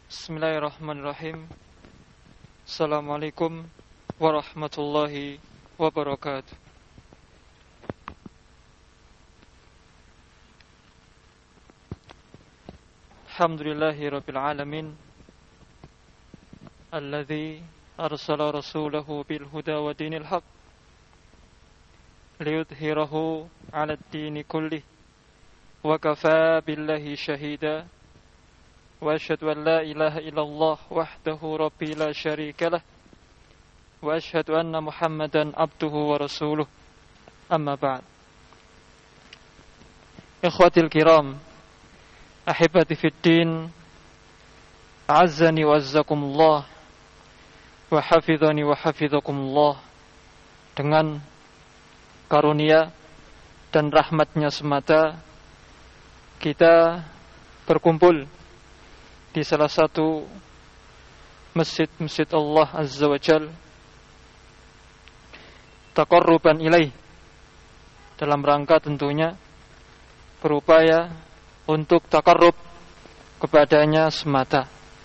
Bismillahirrahmanirrahim. Assalamualaikum warahmatullahi wabarakatuh. Alhamdulillahi rabbil alamin, alladzi arsala rasulahu bil huda wa dinil haq liyudhhirahu 'ala ad-dini kullih wa kafaa billahi shahida. Wa asyhadu an la ilaha illallah wahdahu rabbi la syarika lah wa asyhadu anna Muhammadan abduhu wa rasuluh. Amma ba'd. Ikhwatil kiram, ahibati fid din, a'azzani wa azzakumullah wa hafidhani wa hafidhakumullah. Dengan karunia dan rahmatnya semata kita berkumpul di salah satu masjid Allah Azza wa Jal, taqarruban ilaih, dalam rangka tentunya berupaya untuk taqarrub kepadanya semata.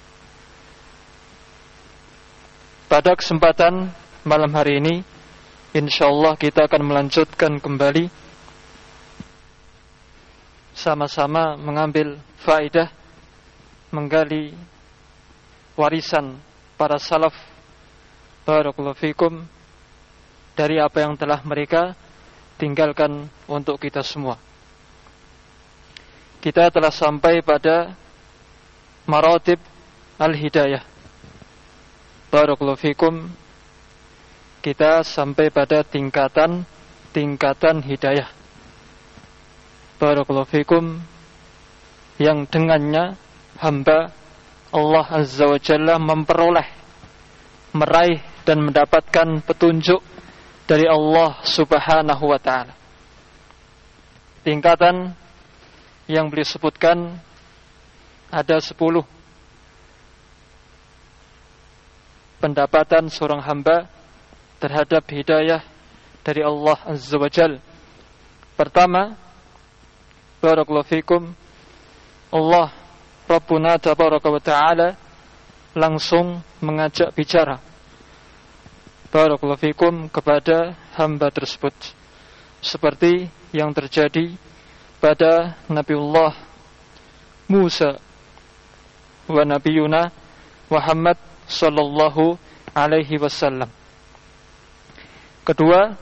Pada kesempatan malam hari ini, insyaallah kita akan melanjutkan kembali sama-sama mengambil faedah, menggali warisan para salaf barakallahu fikum dari apa yang telah mereka tinggalkan untuk kita semua. Kita telah sampai pada maratib al-hidayah barakallahu fikum. Kita sampai pada tingkatan hidayah barakallahu fikum, yang dengannya hamba Allah Azza wa Jalla memperoleh, meraih dan mendapatkan petunjuk dari Allah Subhanahu wa ta'ala. Tingkatan yang beliau sebutkan ada 10 pendapatan seorang hamba terhadap hidayah dari Allah Azza wa Jalla. Pertama, barakallahu fikum, Allah Rabbuna tabaraka wa ta'ala langsung mengajak bicara barakallahu fikum kepada hamba tersebut, seperti yang terjadi pada Nabiullah Musa wa Nabiyuna Muhammad sallallahu alaihi wasallam. Kedua,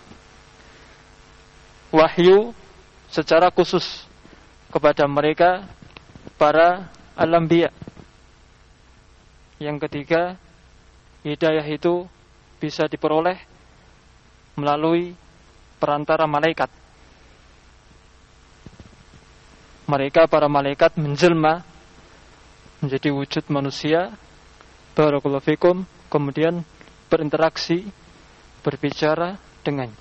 wahyu secara khusus kepada mereka para al-anbiya. Yang ketiga, hidayah itu bisa diperoleh melalui perantara malaikat. Mereka para malaikat menjelma menjadi wujud manusia barakallahu fikum, kemudian berinteraksi, berbicara dengannya.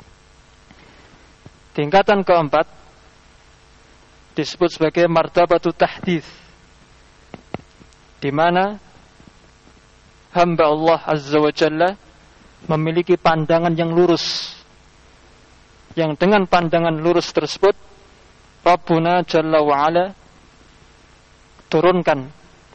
Tingkatan keempat disebut sebagai martabatut tahdits, di mana hamba Allah Azza wa Jalla memiliki pandangan yang lurus, yang dengan pandangan lurus tersebut Rabbuna Jalla wa Ala turunkan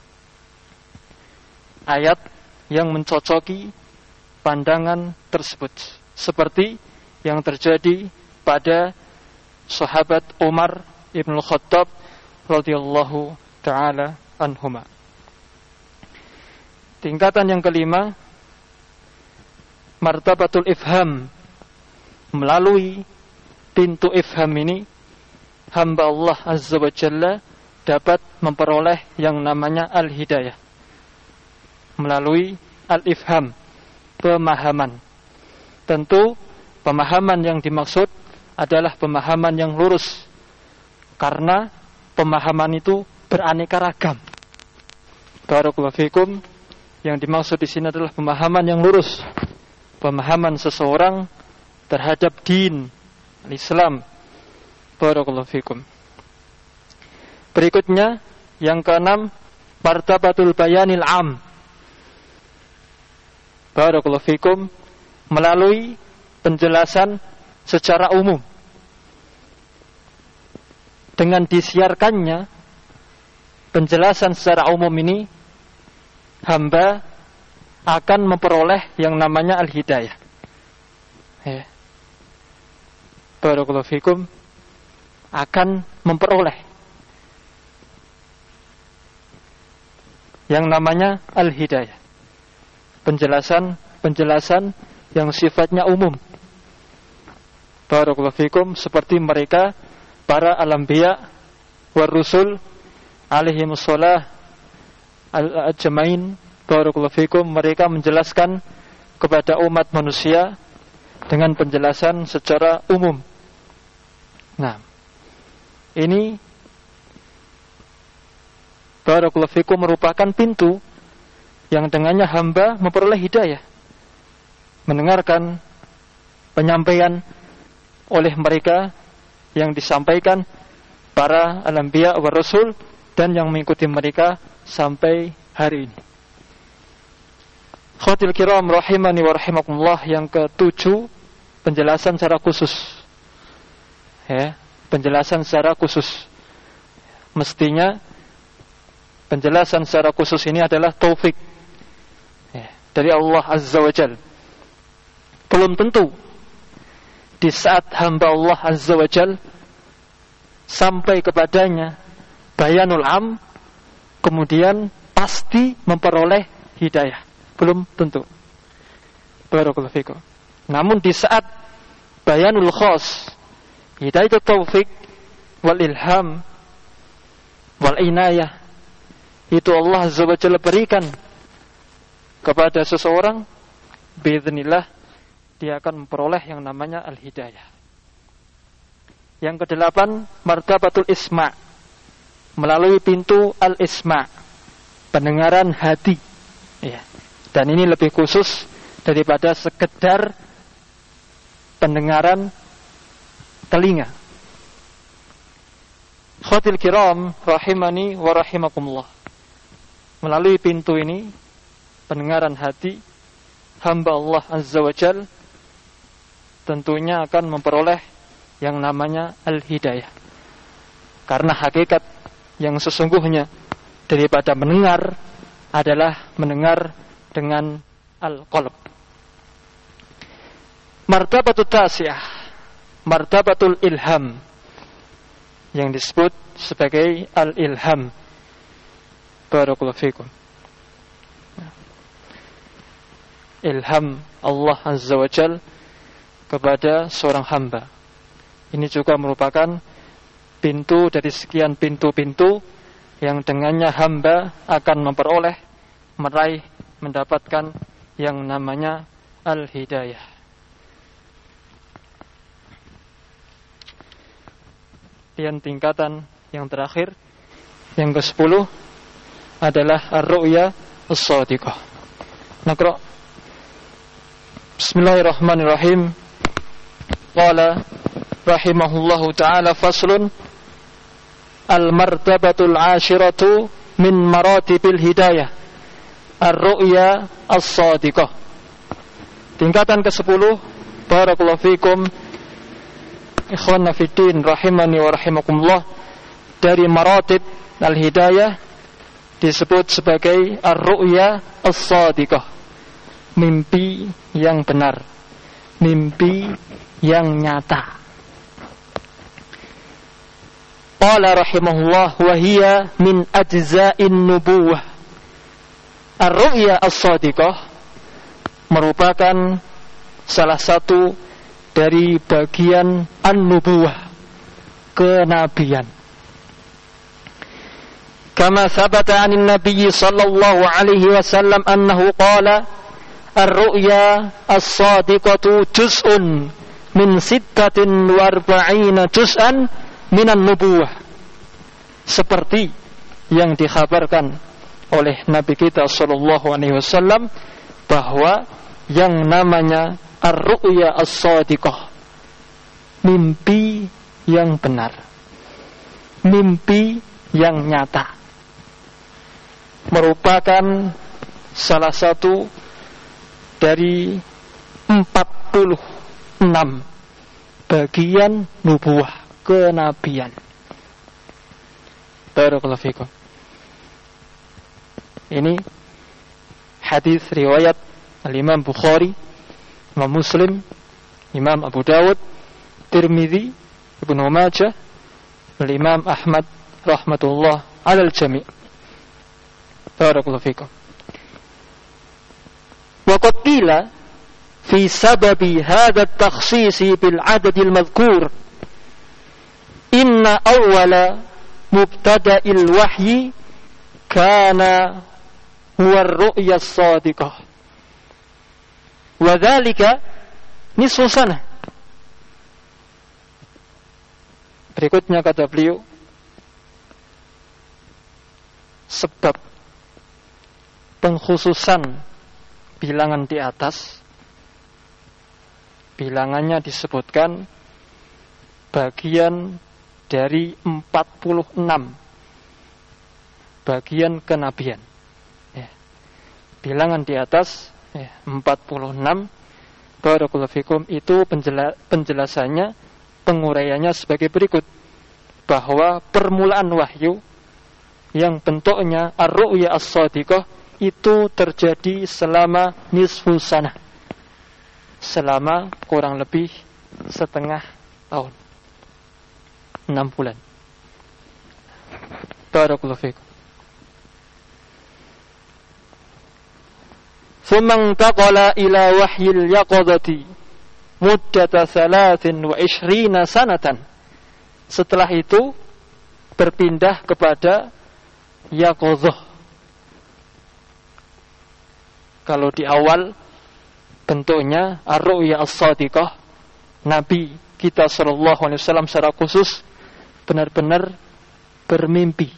ayat yang mencocoki pandangan tersebut, seperti yang terjadi pada sahabat Umar Ibn Khattab radhiyallahu ta'ala anhuma. Tingkatan yang kelima, martabatul ifham. Melalui pintu ifham ini, hamba Allah Azza wa Jalla dapat memperoleh yang namanya al-hidayah melalui al-ifham, pemahaman. Tentu pemahaman yang dimaksud adalah pemahaman yang lurus, karena pemahaman itu beraneka ragam. Barakallahu fikum, yang dimaksud di sini adalah pemahaman yang lurus, pemahaman seseorang terhadap din Islam. Barakallahu fikum. Berikutnya, yang keenam, martabatul bayanil am. Barakallahu fikum, melalui penjelasan secara umum. Dengan disiarkannya penjelasan secara umum ini hamba akan memperoleh yang namanya al-hidayah. Ya. Barakallahu fikum, akan memperoleh yang namanya al-hidayah. Penjelasan yang sifatnya umum. Barakallahu fikum, seperti mereka para al-anbiya war rusul alaihimus shalah al-ajmain. Barakallahu fikum, mereka menjelaskan kepada umat manusia dengan penjelasan secara umum. Nah, ini barakallahu fikum merupakan pintu yang dengannya hamba memperoleh hidayah, mendengarkan penyampaian oleh mereka yang disampaikan para al-anbiya wa rasul dan yang mengikuti mereka sampai hari ini. Khawatir kiram rahimani wa rahimakumullah, yang ke-7, penjelasan secara khusus. Ya, penjelasan secara khusus. Mestinya penjelasan secara khusus ini adalah taufik dari Allah Azza wa Jal. Belum tentu di saat hamba Allah Azza wa Jal sampai kepadanya bayanul am, kemudian pasti memperoleh hidayah. Belum tentu. Barakallahu fikum. Namun di saat bayanul khas, hidayah taufik wal ilham wal inayah, itu Allah Azza wa Jalla berikan kepada seseorang, biiznillah dia akan memperoleh yang namanya al-hidayah. Yang ke-8, martabatul isma', melalui pintu al-isma', pendengaran hati. Ya. Dan ini lebih khusus daripada sekedar pendengaran telinga. Khawatir kiram rahimani wa rahimakumullah, melalui pintu ini, pendengaran hati, hamba Allah Azza wa Jal tentunya akan memperoleh yang namanya al-hidayah. Karena hakikat yang sesungguhnya daripada mendengar adalah mendengar dengan al-qalb. Martabatul tasi'ah, martabatul ilham, yang disebut sebagai al-ilham. Barakallahu fikum. Ilham Allah Azza wa Jal kepada seorang hamba. Ini juga merupakan pintu dari sekian pintu-pintu yang dengannya hamba akan memperoleh, meraih, mendapatkan yang namanya al-hidayah. Dan tingkatan yang terakhir, yang ke-10 adalah ar-ru'ya as-shadiqah. Naqra. Bismillahirrahmanirrahim. Qala rahimahullahu ta'ala, faslun al-martabatul 'ashiratu min maratibil hidayah ar-ru'ya as-shadiqah. Tingkatan ke-10, barakallahu fikum ikhwana fiddin rahimani wa rahimakumullah, dari maratib al-hidayah disebut sebagai ar-ru'ya as-shadiqah, mimpi yang benar, mimpi yang nyata. Qala rahimahullah, wa hiya min ajza'in nubuwah. Ar-ru'ya as-shadiqah merupakan salah satu dari bagian an-nubuwah, kenabian. Kama sabata 'anin nabiy sallallahu alaihi wasallam annahu qala ar-ru'ya as-shadiqatu juz'un min 46 juz'an minan nubuwah. Seperti yang dikhabarkan oleh Nabi kita sallallahu alaihi wasallam bahwa yang namanya ar-ru'ya as-shadiqah, mimpi yang benar, mimpi yang nyata, merupakan salah satu dari 46 bagian nubuwah, kenabian. Barakallahu fikum. Ini hadis riwayat Al-Imam Bukhari, Imam Muslim, Imam Abu Dawud, Tirmidzi, Ibnu Majah, Al-Imam Ahmad rahmatullah alal jami'. Barakallahu fikum. Wa qad qila fi sababi hadha at-takhsis bil 'adad al-madhkur inna awwala mubtada'il wahyi kana huwa ar-ru'ya as-sadiqah wa dhalika nisfu sanah. Berikutnya kata beliau, sebab pengkhususan bilangan di atas, bilangannya disebutkan bagian dari 46 bagian kenabian. Bilangan di atas 46. Barakallahu fikum, itu penjelasannya, penguraiannya sebagai berikut, bahwa permulaan wahyu yang bentuknya ar-ru'ya as-shadiqah itu terjadi selama nisfu sanah, selama kurang lebih setengah tahun, 6 bulan. Barakallahu fikum. Thumma intaqala ila wahyil yaqadati muddata 23 sanatan. Setelah itu berpindah kepada yaqadhah. Kalau di awal bentuknya ar-ru'ya as-shadiqah, Nabi kita sallallahu alaihi wasallam secara khusus benar-benar bermimpi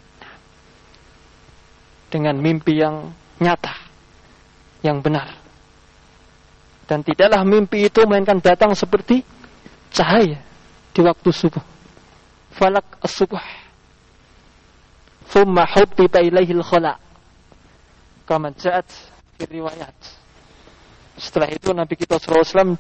dengan mimpi yang nyata, yang benar. Dan tidaklah mimpi itu melainkan datang seperti cahaya di waktu subuh, falak as-subuh. Thumma hubbiba ilaihil khala' kama ja'at fi riwayat. Setelah itu Nabi kita sallallahu alaihi wasallam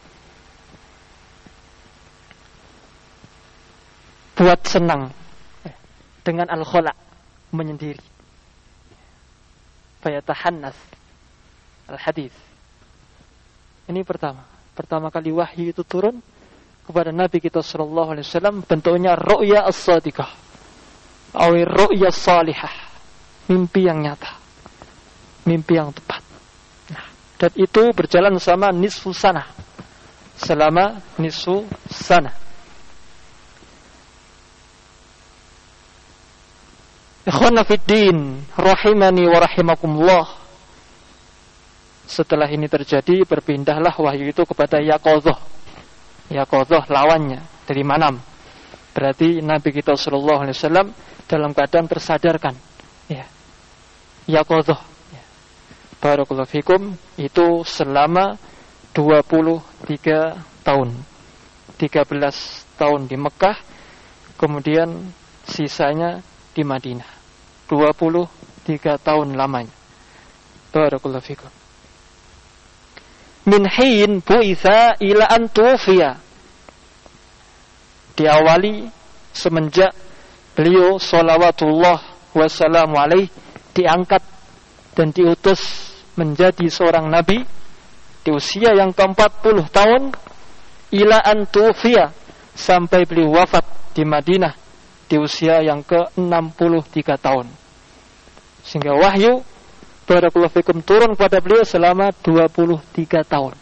dibuat senang dengan al-khala', menyendiri. Fayatahannas al-hadis. Ini pertama kali wahyu itu turun kepada Nabi kita sallallahu alaihi wasallam, bentuknya ru'ya as-shadiqah atau ru'ya salihah, mimpi yang nyata, mimpi yang tepat. Nah, dan itu berjalan selama nisfu sanah, selama nisfu sanah. Ikhwana fid din, rahimani wa rahimakumullah. Setelah ini terjadi, berpindahlah wahyu itu kepada yaqadhah. Yaqadhah lawannya dari manam. Berarti Nabi kita sallallahu alaihi wasallam dalam keadaan tersadarkan. Ya. Yaqadhah. Ya. Barakallahu fikum, itu selama 23 tahun. 13 tahun di Mekah, kemudian sisanya di Madinah. 23 tahun lamanya. Barakallahu fikum. Min hin bu'itha ila an tufiya. Diawali semenjak beliau salawatullah wassalamu alaih diangkat dan diutus menjadi seorang nabi di usia yang ke-40 tahun, ila an tufiya, sampai beliau wafat di Madinah di usia yang ke-63 tahun. Sehingga wahyu barakallahu fikum turun kepada beliau selama 23 tahun.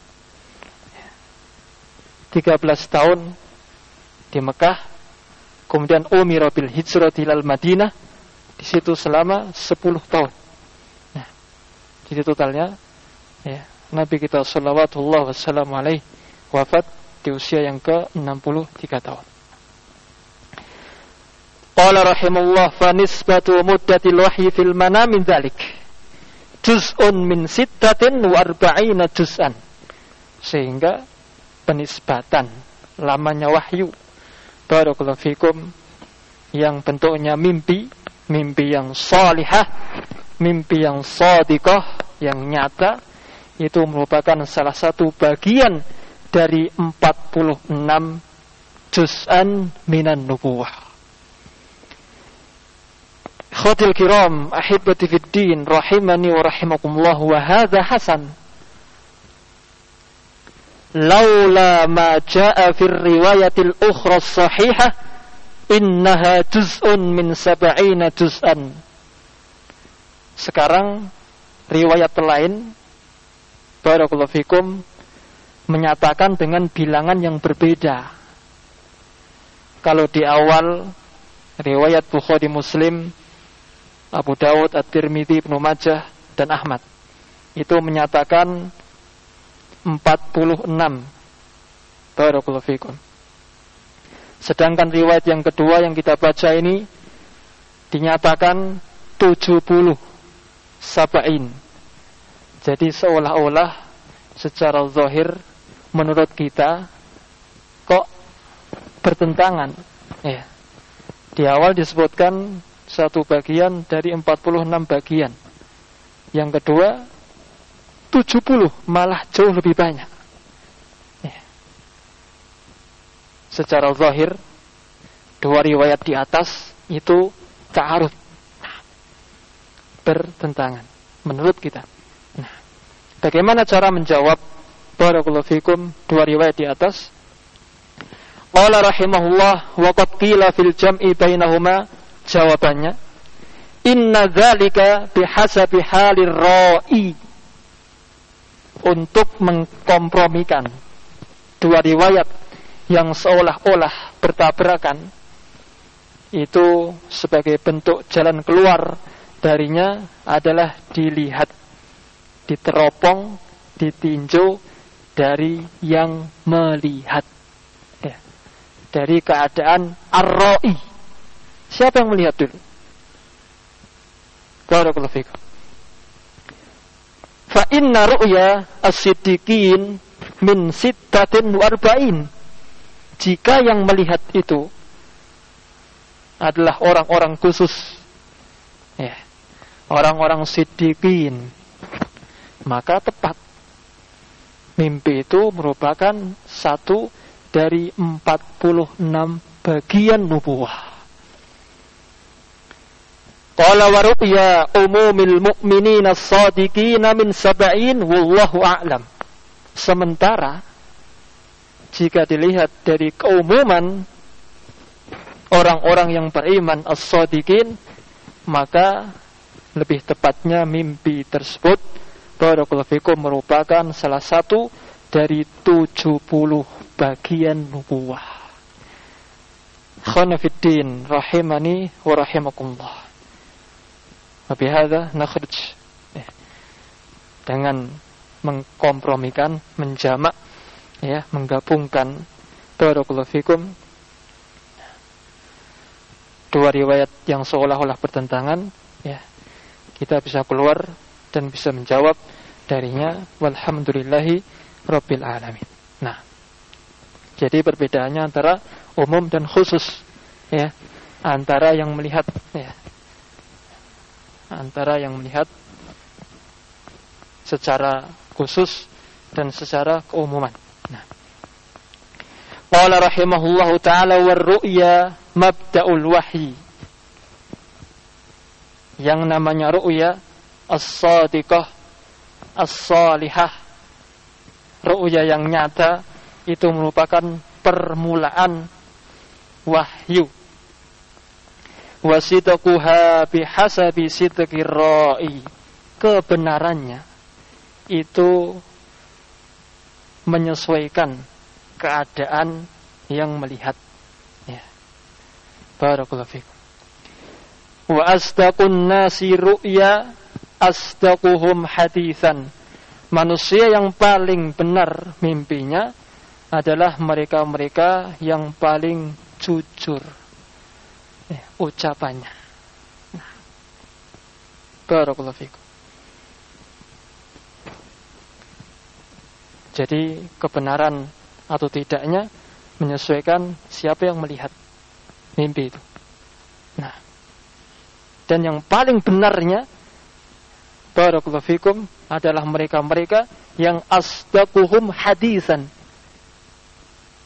13 tahun di Mekah, kemudian umira bil hijrati ilal Madinah, di situ selama 10 tahun. Nah, jadi totalnya ya, Nabi kita sallallahu wasallam alaihi wafat di usia yang ke-63 tahun. Qala rahimahullah, fa nisbatu muddatil wahyi fil manam min dzalik juz'un min 46 juz'an. Sehingga penisbatan lamanya wahyu barakallahu fikum yang bentuknya mimpi, mimpi yang salihah, mimpi yang shadiqah, yang nyata, itu merupakan salah satu bagian dari 46 juz'an minan nubuwah. Ikhwatil kiram, ahibati fid din, rahimani wa rahimakumullah, wa hadha hasan. Laula ma jaa fi riwayatil ukhra sahihah innaha juz'un min 70 juz'an. Sekarang riwayat lain, barakallahu fikum, menyatakan dengan bilangan yang berbeda. Kalau di awal riwayat Bukhari, Muslim, Abu Dawud, At-Tirmidzi, Ibnu Majah dan Ahmad itu menyatakan 46. Barakallahu fikum. Sedangkan riwayat yang kedua yang kita baca ini dinyatakan 70 sab'in. Jadi seolah-olah secara zahir menurut kita kok bertentangan. Ya. Di awal disebutkan satu bagian dari 46 bagian. Yang kedua 70, malah jauh lebih banyak. Ya. Secara zahir dua riwayat di atas itu ta'arud, bertentangan menurut kita. Nah, bagaimana cara menjawab barakallahu fikum dua riwayat di atas? Qala rahimahullah wa qad qila fil jam'i bainahuma, jawabannya inna dzalika bihasabi halir ra'i, untuk mengkompromikan dua riwayat yang seolah-olah bertabrakan, itu sebagai bentuk jalan keluar darinya adalah dilihat, diteropong, ditinjau dari yang melihat, ya, dari keadaan ar-ra'i. Siapa yang melihat dulu? Barakallahu fikum. Fa inna ru'ya as-siddiqin min 46. Jika yang melihat itu adalah orang-orang khusus, ya, orang-orang siddiqin, maka tepat mimpi itu merupakan satu dari 46 bagian nubuwah. Qala wa ru'ya umumil mu'minina as-sadiqina min 70 wallahu a'lam. Sementara jika dilihat dari keumuman orang-orang yang beriman as-sadiqin, maka lebih tepatnya mimpi tersebut barakallahu fikum merupakan salah satu dari 70 bagian nubuwah. Khana fid din rahimani wa rahimakumullah. Bihadza nakhruj, dengan mengkompromikan, menjamak, ya, menggabungkan barakallahu fikum dua riwayat yang seolah-olah bertentangan, ya, kita bisa keluar dan bisa menjawab darinya. Walhamdulillahi rabbil alamin. Nah, jadi perbedaannya antara umum dan khusus, ya, antara yang melihat, ya, antara yang melihat secara khusus dan secara keumuman. Nah, qala rahimahullahu ta'ala war-ru'ya mabda'ul wahyi. Yang namanya ru'ya as-sadiqah, as-salihah, ru'ya yang nyata, itu merupakan permulaan wahyu. Wa sidquha bihasabi sidqir ra'i, kebenarannya itu menyesuaikan keadaan yang melihat, ya. Barakallahu fikum. Wa asdaqun nasi ru'ya asdaquhum haditsan. Manusia yang paling benar mimpinya adalah mereka-mereka yang paling jujur, ya, ucapannya. Nah, barakallahu fikum. Jadi kebenaran atau tidaknya menyesuaikan siapa yang melihat mimpi itu. Nah, dan yang paling benarnya barakallahu fikum adalah mereka-mereka yang asdaquhum hadisan.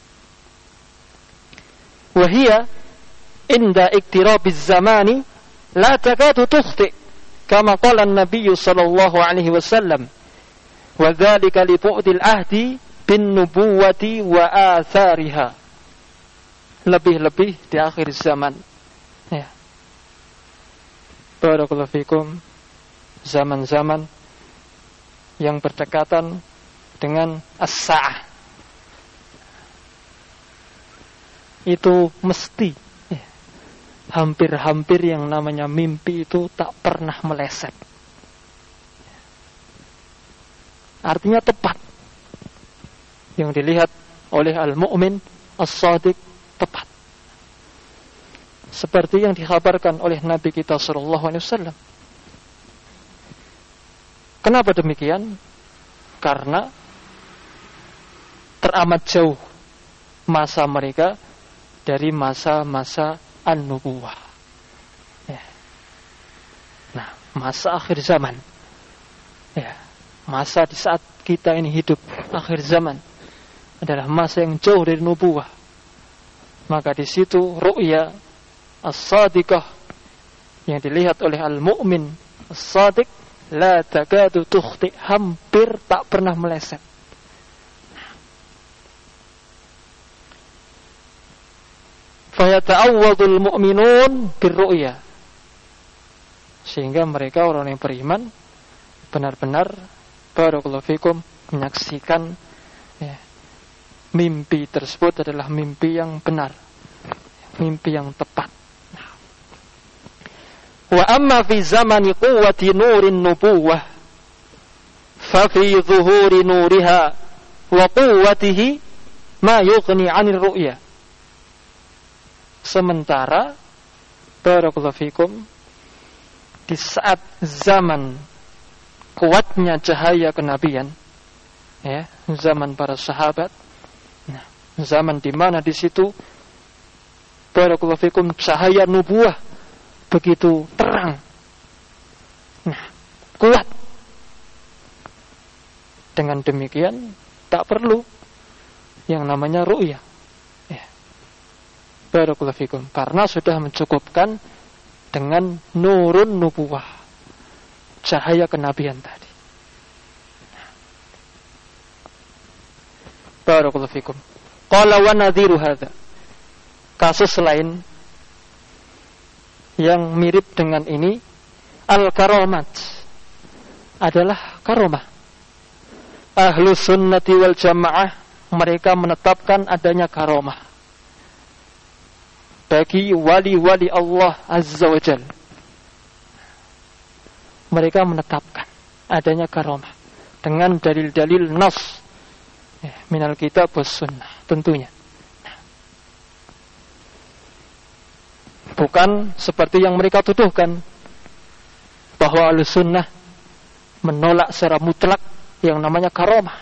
Wahia inda iktirabiz zamani la takadu tukhti kama qala an-nabiy sallallahu alaihi wasallam wa dzalika li bu'dil ahdi bin nubuwati wa athariha. Lebih-lebih di akhir zaman. Ya. Barakallahu fikum, zaman-zaman yang berdekatan dengan as-sa'ah. Itu mesti ya, hampir-hampir yang namanya mimpi itu tak pernah meleset. Artinya tepat. Yang dilihat oleh al-mu'min as-sadiq tepat. Seperti yang dikhabarkan oleh Nabi kita sallallahu alaihi wasallam. Kenapa demikian? Karena teramat jauh masa mereka dari masa-masa an-nubuwah. Ya. Nah, masa akhir zaman. Ya. Masa di saat kita ini hidup akhir zaman adalah masa yang jauh dari nubuwah. Maka di situ ru'ya as-sadiqah yang dilihat oleh al-mu'min as-sadiq la takadu tukhti, hampir tak pernah meleset. Fayata'awwadul mu'minun birru'ya, sehingga mereka orang yang beriman benar-benar barakallahu fikum menyaksikan ya, mimpi tersebut adalah mimpi yang benar, mimpi yang tepat. Wa amma fi zamani quwwati nurin nubuwah fa fi zuhuri nuriha wa quwwatihi ma yughni 'anil ru'ya. Sementara barakallahu fikum di saat zaman kuatnya cahaya kenabian ya, zaman para sahabat, nah, zaman di mana di situ barakallahu fikum cahaya nubuwah begitu terang, nah, kuat. Dengan demikian tak perlu yang namanya ru'ya ya. Barakallahu fikum, karena sudah mencukupkan dengan nurun nubuwah, cahaya kenabian tadi. Barakallahu fikum. Qala wa nadhiru hadza, kasus lain yang mirip dengan ini, al-karamat, adalah karomah. Ahlu sunnati wal jamaah mereka menetapkan adanya karomah bagi wali-wali Allah Azza wa Jalla. Mereka menetapkan adanya karomah dengan dalil-dalil nas minal kitab was sunnah tentunya. Bukan seperti yang mereka tuduhkan bahwa Ahlussunnah menolak secara mutlak yang namanya karomah.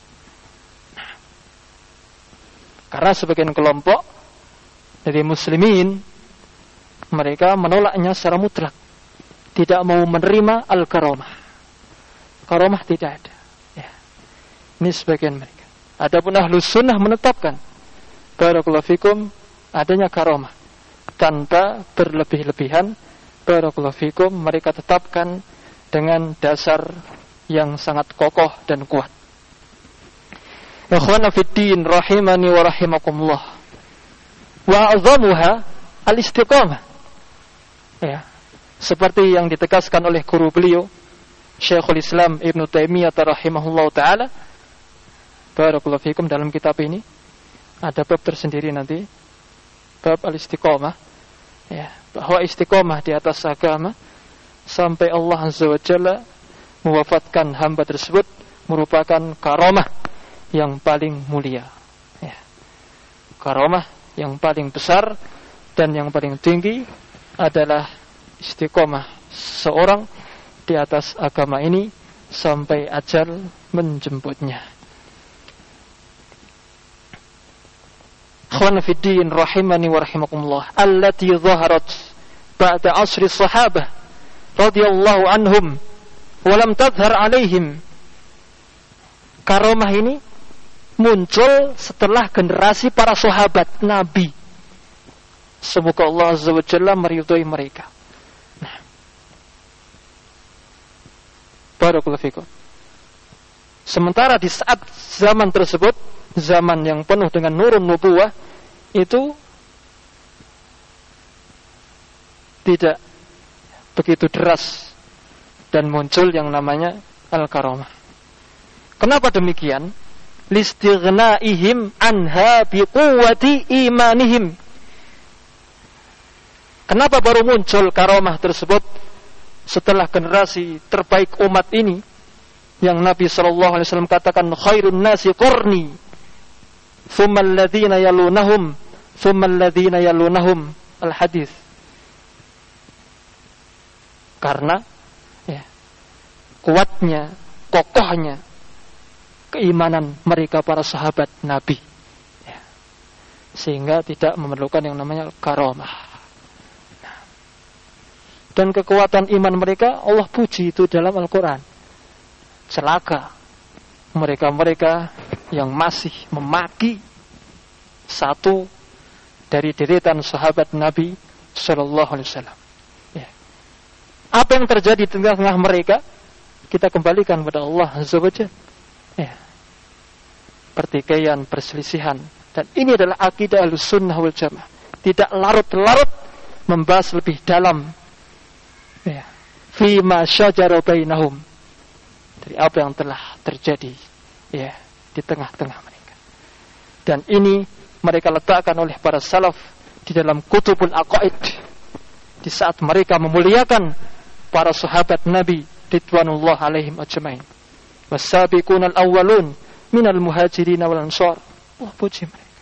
Karena sebagian kelompok dari muslimin mereka menolaknya secara mutlak, tidak mau menerima al-karomah. Karomah tidak ada ya. Ini sebagian mereka. Adapun Ahlussunnah menetapkan barakallahu fikum adanya karomah tanpa berlebih-lebihan. Barakallahu fikum, mereka tetapkan dengan dasar yang sangat kokoh dan kuat. Ikhwana fiddin rahimani wa rahimakumullah. Wa azamuha al-istiqamah. Ya, seperti yang ditegaskan oleh guru beliau Syekhul Islam Ibnu Taimiyah rahimahullah taala. Barakallahu fikum, dalam kitab ini ada bab tersendiri nanti, bab al-istiqamah. Ya, bahwa istiqomah di atas agama sampai Allah Azza wa Jalla mewafatkan hamba tersebut merupakan karomah yang paling mulia ya. Karomah yang paling besar dan yang paling tinggi adalah istiqomah seorang di atas agama ini sampai ajal menjemputnya. Ikhwan fiddin rahimani wa rahimakumullah, allati zaharat ba'da asri sahabah radhiyallahu anhum wa lam tadhhar alaihim. Karomah ini muncul setelah generasi para sahabat Nabi. Semoga Allah Azza wa Jalla meridhai mereka. Nah, Barakallahu fikum. Sementara di saat zaman tersebut, zaman yang penuh dengan nurun nubuwah, itu tidak begitu deras dan muncul yang namanya al-karamah. Kenapa demikian? Listighna'ihim anha biquwwati imanihim. Kenapa baru muncul karamah tersebut setelah generasi terbaik umat ini, yang Nabi SAW katakan khairun nasi qurni thumma alladhina yalunahum thumma alladhina yalunahum, al-hadis. Karena kuatnya, kokohnya keimanan mereka para sahabat Nabi, sehingga tidak memerlukan yang namanya karamah. Dan kekuatan iman mereka Allah puji itu dalam Al-Quran. Celaka mereka-mereka yang masih memaki satu dari deretan sahabat Nabi Sallallahu Alaihi Wasallam. Apa yang terjadi di tengah-tengah mereka, kita kembalikan kepada Allah Azza wa Jalla. Pertikaian, perselisihan, dan ini adalah akidah Ahlussunnah wal Jamaah. Tidak larut-larut membahas lebih dalam fima syajara bainahum, dari apa yang telah terjadi di tengah-tengah mereka. Dan ini mereka letakkan oleh para salaf di dalam kutubul aqaid, di saat mereka memuliakan para sahabat Nabi ridwanullah alaihim ajmain. Was-sabiqunal awwalun minal muhajirin wal ansar. Allah puji mereka.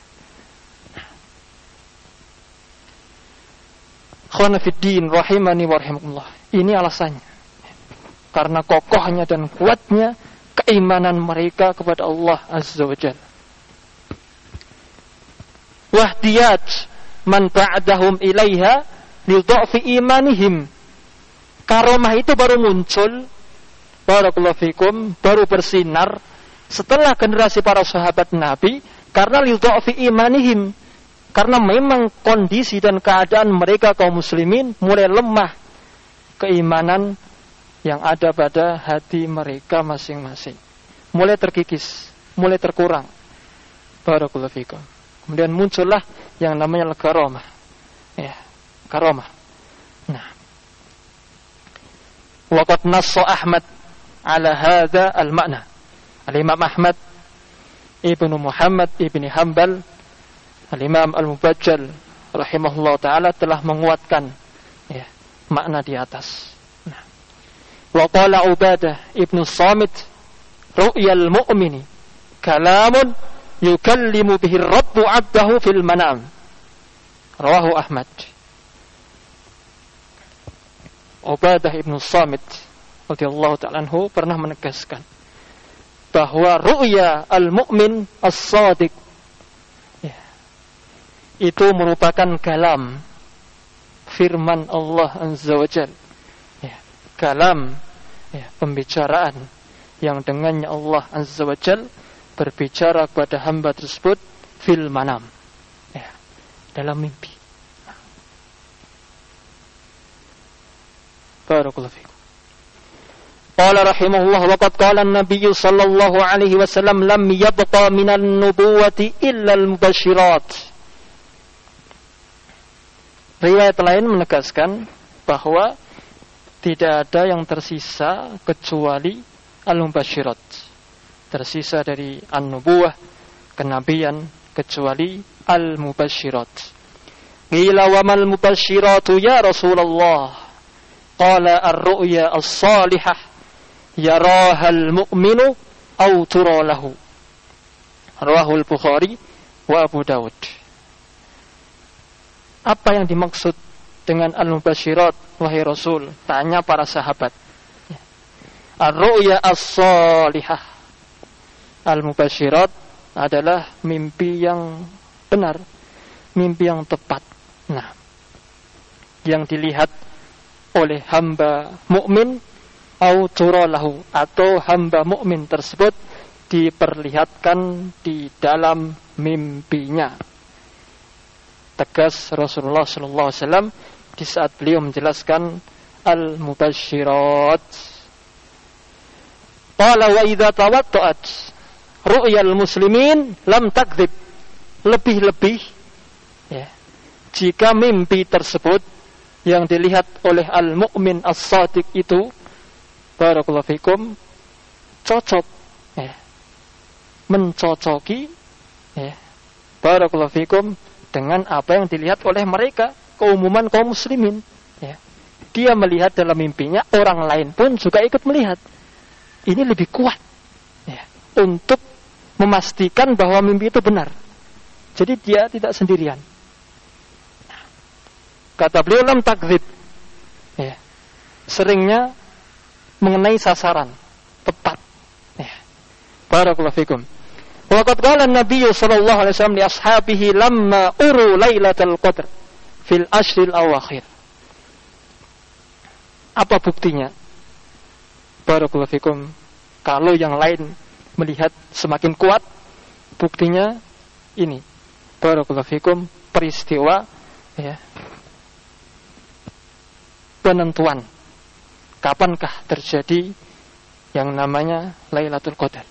Khana fid din rahimani wa rahimakumullah. Ini alasannya. Karena kokohnya dan kuatnya keimanan mereka kepada Allah Azza wa Jalla. Wahdiyat man ba'dahum ilaiha li dha'fi imanihim. Karamah itu baru muncul, barakallahu fikum, baru bersinar setelah generasi para sahabat Nabi, karena li dha'fi imanihim, karena memang kondisi dan keadaan mereka kaum muslimin mulai lemah keimanan yang ada pada hati mereka masing-masing, mulai terkikis, mulai terkurang. Barakallahu fikum. Kemudian muncullah yang namanya al-karamah. Karamah. Nah, waqad nassa Ahmad ala hadha al-ma'na. Al-Imam Ahmad Ibnu Muhammad Ibni Hanbal, Al-Imam Al-Mubajjal rahimahullah ta'ala telah menguatkan makna di atas. Nah, wa qala Ubadah Ibnu Samit, ru'yal mu'mini kalamun yukallimu bihi Rabbu 'abdahu fil manam. Rawahu Ahmad. Ubadah Ibnu Samit radhiyallahu ta'ala anhu pernah menegaskan bahwa ru'ya al-mu'min as-sadiq itu merupakan kalam, firman Allah Azza wa Jalla. Kalam, pembicaraan yang dengannya Allah Azza wa Jalla berbicara kepada hamba tersebut fil manam, dalam mimpi. Barakallahu fikum. Qala rahimahullah, wa qad qala an-nabiy sallallahu alaihi wasallam lam yabqa minan nubuwati illa al-mubasysyirat. Riwayat lain menegaskan bahwa tidak ada yang tersisa kecuali al-mubasysyirat. Tersisa dari an-nubuwah, kenabian, kecuali al-mubasysyirat. Qila wa mal mubasysyiratu ya Rasulullah? Qala ar-ru'ya as-salihah yaraha al-mu'minu aw tura lahu. Rawahu al-Bukhari wa Abu Dawud. Apa yang dimaksud dengan al-mubasysyirat wahai Rasul? Tanya para sahabat. Ar-ru'ya as-salihah. Al-mubasysyirat adalah mimpi yang benar, mimpi yang tepat. Nah, yang dilihat oleh hamba mukmin au turalahu, atau hamba mukmin tersebut diperlihatkan di dalam mimpinya. Tegas Rasulullah sallallahu alaihi wasallam di saat beliau menjelaskan al-mubasysyirat. Qala wa idza tawatta'at ru'yal muslimin lam takdzib. Lebih-lebih ya, jika mimpi tersebut yang dilihat oleh al-mu'min as-shadiq itu, barakallahu fikum, cocok ya, mencocoki ya, barakallahu fikum, dengan apa yang dilihat oleh mereka, keumuman kaum muslimin ya. Dia melihat dalam mimpinya, orang lain pun juga ikut melihat. Ini lebih kuat ya, untuk memastikan bahwa mimpi itu benar. Jadi dia tidak sendirian. Kata beliau, lam takdzib ya, seringnya mengenai sasaran tepat ya. Barakallahu fikum. Wa qad qala an-nabiy sallallahu alaihi wasallam li ashabihi lamma uru lailatul qadr fil ashril awakhir. Apa buktinya? Barakallahu fikum. Kalau yang lain melihat semakin kuat, buktinya ini. Barakallahu fikum, peristiwa ya, penentuan kapankah terjadi yang namanya Lailatul Qadar.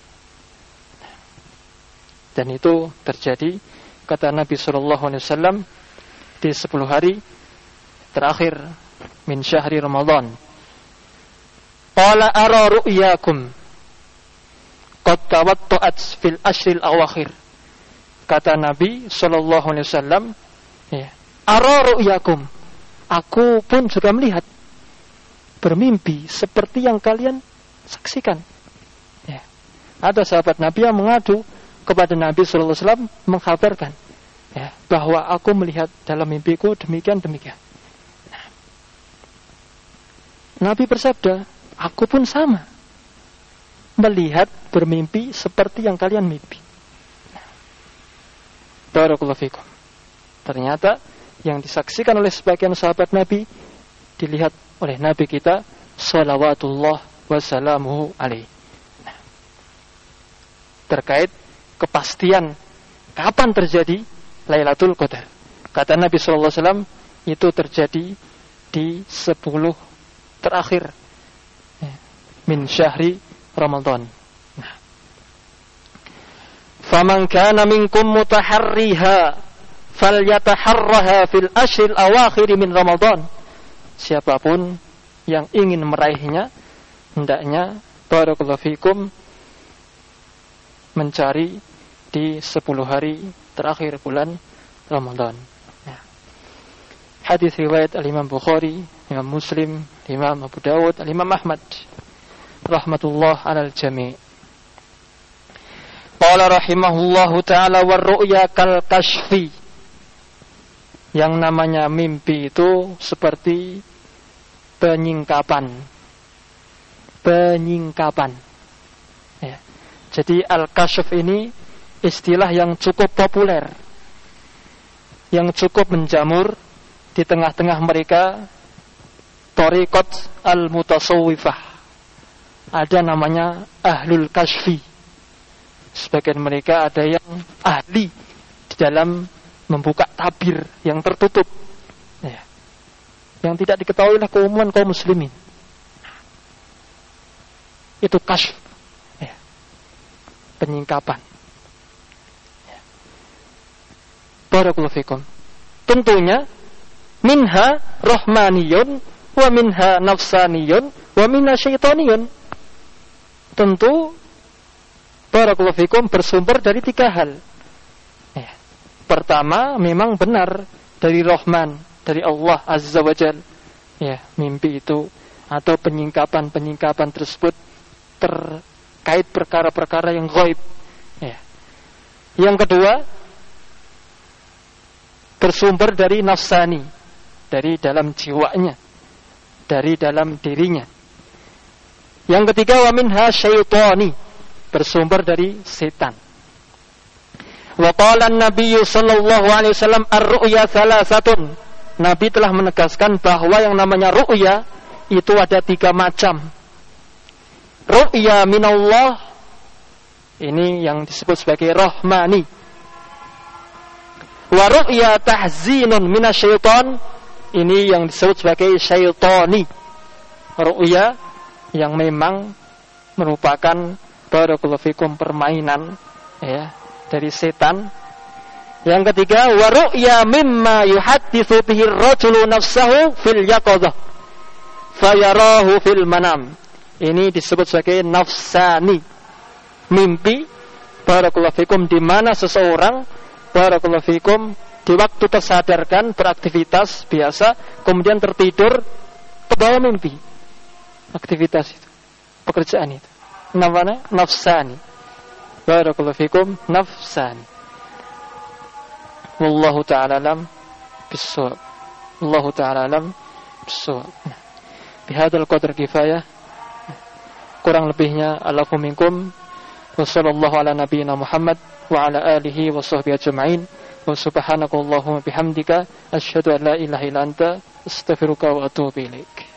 Dan itu terjadi, kata Nabi sallallahu alaihi wasallam, di 10 hari terakhir min syahri Ramadan. Qala ara ru'yakum qad tawatta'at fil ashril awakhir. Kata Nabi sallallahu alaihi wasallam, ya, ara ru'yakum, aku pun juga melihat, bermimpi seperti yang kalian saksikan. Ya. Ada sahabat Nabi yang mengadu kepada Nabi sallallahu alaihi wasallam, mengkhabarkan ya, bahwa aku melihat dalam mimpiku demikian-demikian. Nah, Nabi bersabda, aku pun sama, melihat bermimpi seperti yang kalian mimpi. Barakallahu fikum. Ternyata yang disaksikan oleh sebagian sahabat Nabi dilihat oleh Nabi kita salawatullah wassalamuhu alaihi. Nah, terkait kepastian kapan terjadi Lailatul Qadar, kata Nabi sallallahu alaihi wasallam, itu terjadi di 10 terakhir min syahri Ramadan. Faman kana minkum mutaharriha falyataharraha fil ashril awakhir min Ramadan. Siapapun yang ingin meraihnya, hendaknya barakallahu fikum mencari di 10 hari terakhir bulan Ramadan. Ya. Hadis riwayat Al-Imam Bukhari, Imam Muslim, Imam Abu Dawud, Al-Imam Ahmad rahmatullah alal jami'. Qala rahimahullahu ta'ala war-ru'ya kal kashfi. Yang namanya mimpi itu seperti penyingkapan. Penyingkapan. Ya. Jadi al-kashf ini istilah yang cukup populer, yang cukup menjamur di tengah-tengah mereka thariqat al-mutasawwifah. Ada namanya ahlul kashfi. Sebagian mereka ada yang ahli di dalam membuka tabir yang tertutup ya, yang tidak diketahui oleh keumuman kaum muslimin. Itu kasyf ya, penyingkapan ya. Barakallahu fikum. Tentunya minha rahmaniyun wa minha nafsaniyun wa minha syaitaniyun. Tentu barakallahu fikum bersumber dari 3 hal ya. Pertama, memang benar dari Rahman, dari Allah Azza wa Jal ya, mimpi itu atau penyingkapan tersebut terkait perkara-perkara yang ghaib ya. Yang kedua, bersumber dari nafsani, dari dalam jiwanya, dari dalam dirinya. Yang ketiga, wa minha syaitani, bersumber dari setan. Wa qala an-nabiy sallallahu alaihi wasallam ar-ru'ya thalathatun. Nabi telah menegaskan bahwa yang namanya ru'ya itu ada 3 macam. Ru'ya minallah, ini yang disebut sebagai rahmani. Wa ru'ya tahzinun minasyaiton, ini yang disebut sebagai syaitani. Ru'ya yang memang merupakan barakallahu fikum permainan ya dari setan. Yang ketiga, wa ru'ya mimma yuhadditsu bihi ar-rajulu nafsahu fil yaqadzah fayarahu fil manam. Ini disebut sebagai nafsani, mimpi barakallahu fikum di mana seseorang barakallahu fikum di waktu tersadarkan beraktivitas biasa kemudian tertidur ke bawah mimpi aktivitas itu, pekerjaan itu. Namanya nafsani. Barakallahu fikum, nafsani. Wallahu ta'ala alam bis-shawab. Wallahu ta'ala alam bis-shawab. Bihadzal qadar kifayah. Kurang lebihnya Allahu minkum. Wa sallallahu ala nabiyyina Muhammad wa ala alihi wa sahbihi ajma'in. Wa subhanakallahumma bihamdika asyhadu an la ilaha illa anta astaghfiruka wa atubu ilaik.